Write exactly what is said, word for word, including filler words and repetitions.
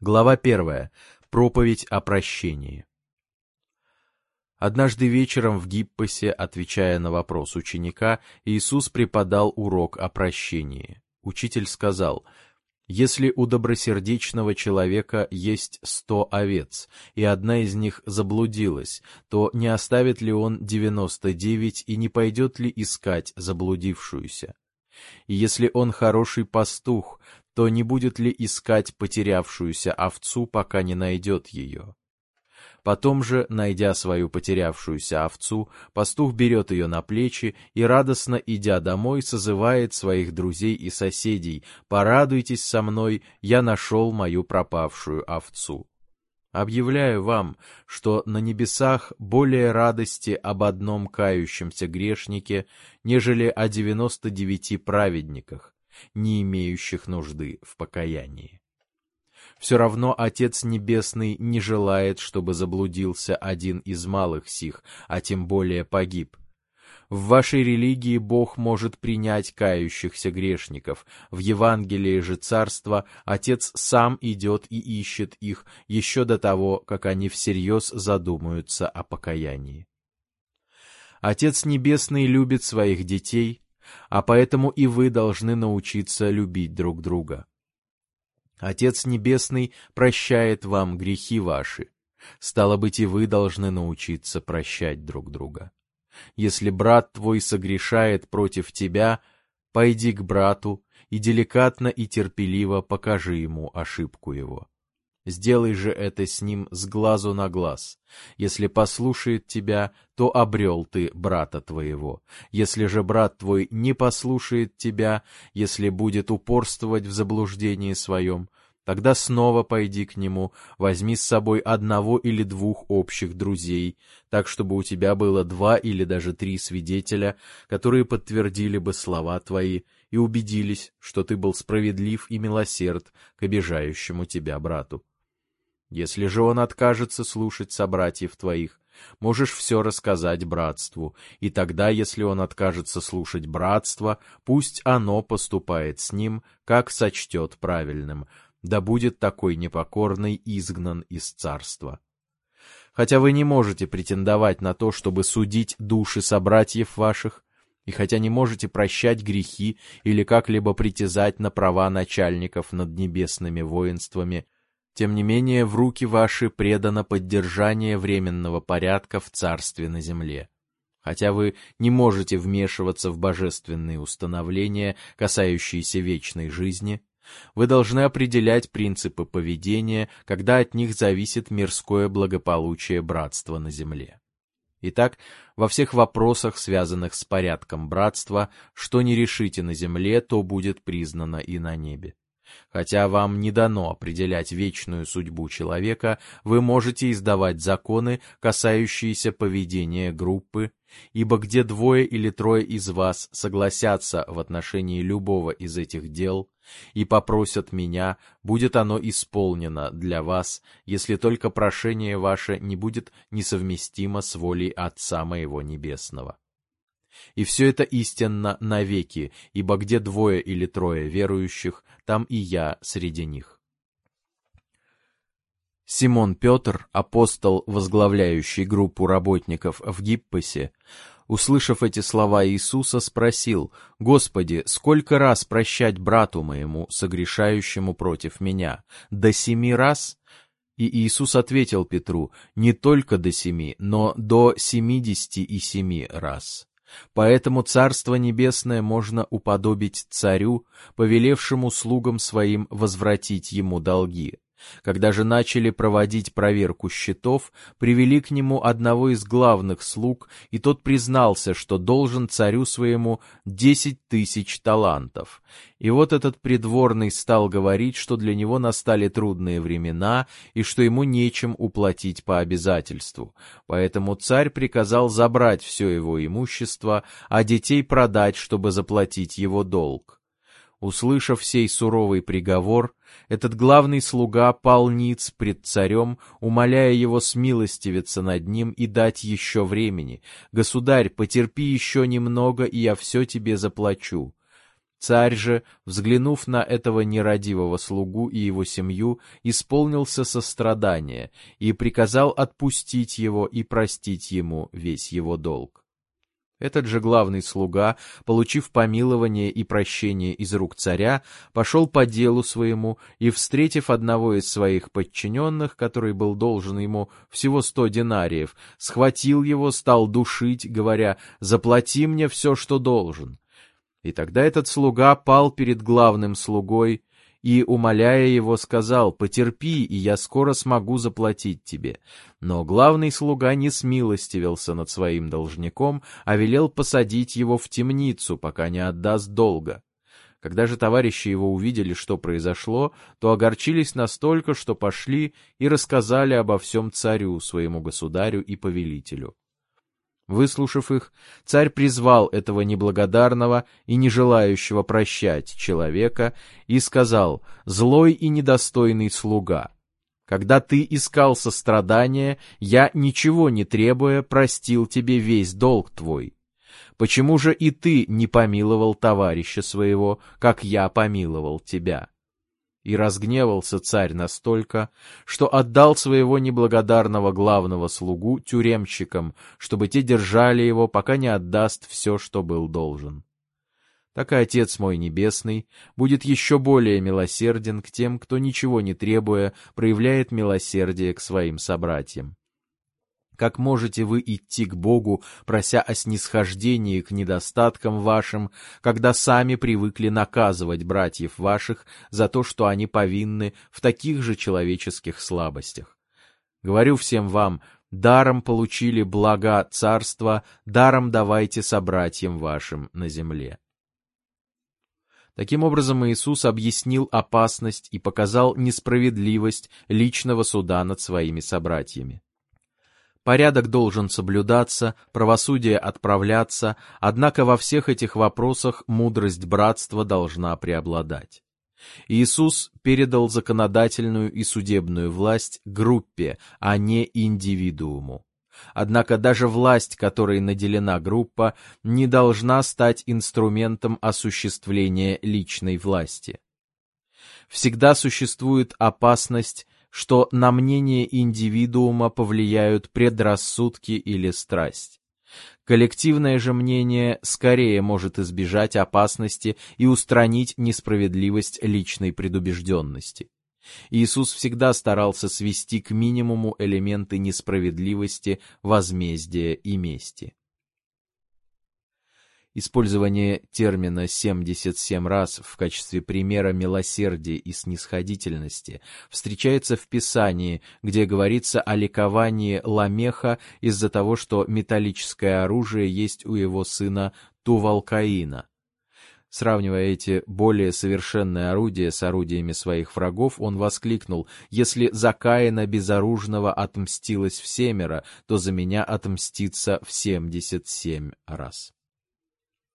Глава первая. Проповедь о прощении. Однажды вечером в Гиппосе, отвечая на вопрос ученика, Иисус преподал урок о прощении. Учитель сказал: «Если у добросердечного человека есть сто овец, и одна из них заблудилась, то не оставит ли он девяносто девять и не пойдет ли искать заблудившуюся? И если он хороший пастух, то не будет ли искать потерявшуюся овцу, пока не найдет ее? Потом же, найдя свою потерявшуюся овцу, пастух берет ее на плечи и, радостно идя домой, созывает своих друзей и соседей: «Порадуйтесь со мной, я нашел мою пропавшую овцу». Объявляю вам, что на небесах более радости об одном кающемся грешнике, нежели о девяноста девяти праведниках, не имеющих нужды в покаянии. Все равно Отец Небесный не желает, чтобы заблудился один из малых сих, а тем более погиб. В вашей религии Бог может принять кающихся грешников, в Евангелии же Царства Отец сам идет и ищет их еще до того, как они всерьез задумаются о покаянии. Отец Небесный любит своих детей, а поэтому и вы должны научиться любить друг друга. Отец Небесный прощает вам грехи ваши, стало быть, и вы должны научиться прощать друг друга. Если брат твой согрешает против тебя, пойди к брату и деликатно и терпеливо покажи ему ошибку его. Сделай же это с ним с глазу на глаз. Если послушает тебя, то обрел ты брата твоего. Если же брат твой не послушает тебя, если будет упорствовать в заблуждении своем, тогда снова пойди к нему, возьми с собой одного или двух общих друзей, так, чтобы у тебя было два или даже три свидетеля, которые подтвердили бы слова твои и убедились, что ты был справедлив и милосерд к обижающему тебя брату. Если же он откажется слушать собратьев твоих, можешь все рассказать братству, и тогда, если он откажется слушать братство, пусть оно поступает с ним, как сочтет правильным, да будет такой непокорный изгнан из царства. Хотя вы не можете претендовать на то, чтобы судить души собратьев ваших, и хотя не можете прощать грехи или как-либо притязать на права начальников над небесными воинствами, тем не менее в руки ваши предано поддержание временного порядка в царстве на земле. Хотя вы не можете вмешиваться в божественные установления, касающиеся вечной жизни, вы должны определять принципы поведения, когда от них зависит мирское благополучие братства на земле. Итак, во всех вопросах, связанных с порядком братства, что не решите на земле, то будет признано и на небе. Хотя вам не дано определять вечную судьбу человека, вы можете издавать законы, касающиеся поведения группы, ибо где двое или трое из вас согласятся в отношении любого из этих дел и попросят меня, будет оно исполнено для вас, если только прошение ваше не будет несовместимо с волей Отца моего Небесного. И все это истинно навеки, ибо где двое или трое верующих, там и я среди них. Симон Петр, апостол, возглавляющий группу работников в Гиппосе, услышав эти слова Иисуса, спросил: «Господи, сколько раз прощать брату моему, согрешающему против меня? До семи раз?» И Иисус ответил Петру: «Не только до семи, но до семидесяти и семи раз». Поэтому Царство Небесное можно уподобить царю, повелевшему слугам своим возвратить ему долги. Когда же начали проводить проверку счетов, привели к нему одного из главных слуг, и тот признался, что должен царю своему десять тысяч талантов. И вот этот придворный стал говорить, что для него настали трудные времена, и что ему нечем уплатить по обязательству. Поэтому царь приказал забрать все его имущество, а детей продать, чтобы заплатить его долг. Услышав сей суровый приговор, этот главный слуга пал ниц пред царем, умоляя его смилостивиться над ним и дать еще времени. «Государь, потерпи еще немного, и я все тебе заплачу». Царь же, взглянув на этого нерадивого слугу и его семью, исполнился сострадания и приказал отпустить его и простить ему весь его долг. Этот же главный слуга, получив помилование и прощение из рук царя, пошел по делу своему и, встретив одного из своих подчиненных, который был должен ему всего сто динариев, схватил его, стал душить, говоря: «Заплати мне все, что должен». И тогда этот слуга пал перед главным слугой и, умоляя его, сказал: «Потерпи, и я скоро смогу заплатить тебе». Но главный слуга не смилостивился над своим должником, а велел посадить его в темницу, пока не отдаст долга. Когда же товарищи его увидели, что произошло, то огорчились настолько, что пошли и рассказали обо всем царю, своему государю и повелителю. Выслушав их, царь призвал этого неблагодарного и не желающего прощать человека и сказал: «Злой и недостойный слуга, когда ты искал сострадания, я, ничего не требуя, простил тебе весь долг твой. Почему же и ты не помиловал товарища своего, как я помиловал тебя?» И разгневался царь настолько, что отдал своего неблагодарного главного слугу тюремщикам, чтобы те держали его, пока не отдаст все, что был должен. Так и Отец мой Небесный будет еще более милосерден к тем, кто, ничего не требуя, проявляет милосердие к своим собратьям. Как можете вы идти к Богу, прося о снисхождении к недостаткам вашим, когда сами привыкли наказывать братьев ваших за то, что они повинны в таких же человеческих слабостях? Говорю всем вам: даром получили блага царства, даром давайте собратьям вашим на земле. Таким образом, Иисус объяснил опасность и показал несправедливость личного суда над своими собратьями. Порядок должен соблюдаться, правосудие отправляться, однако во всех этих вопросах мудрость братства должна преобладать. Иисус передал законодательную и судебную власть группе, а не индивидууму. Однако даже власть, которой наделена группа, не должна стать инструментом осуществления личной власти. Всегда существует опасность, что на мнение индивидуума повлияют предрассудки или страсть. Коллективное же мнение скорее может избежать опасности и устранить несправедливость личной предубежденности. Иисус всегда старался свести к минимуму элементы несправедливости, возмездия и мести. Использование термина семьдесят семь раз в качестве примера милосердия и снисходительности встречается в Писании, где говорится о ликовании Ламеха из-за того, что металлическое оружие есть у его сына Тувал-Каина. Сравнивая эти более совершенные орудия с орудиями своих врагов, он воскликнул: «Если за Каина безоружного отмстилось всемеро, то за меня отмстится в семьдесят семь раз».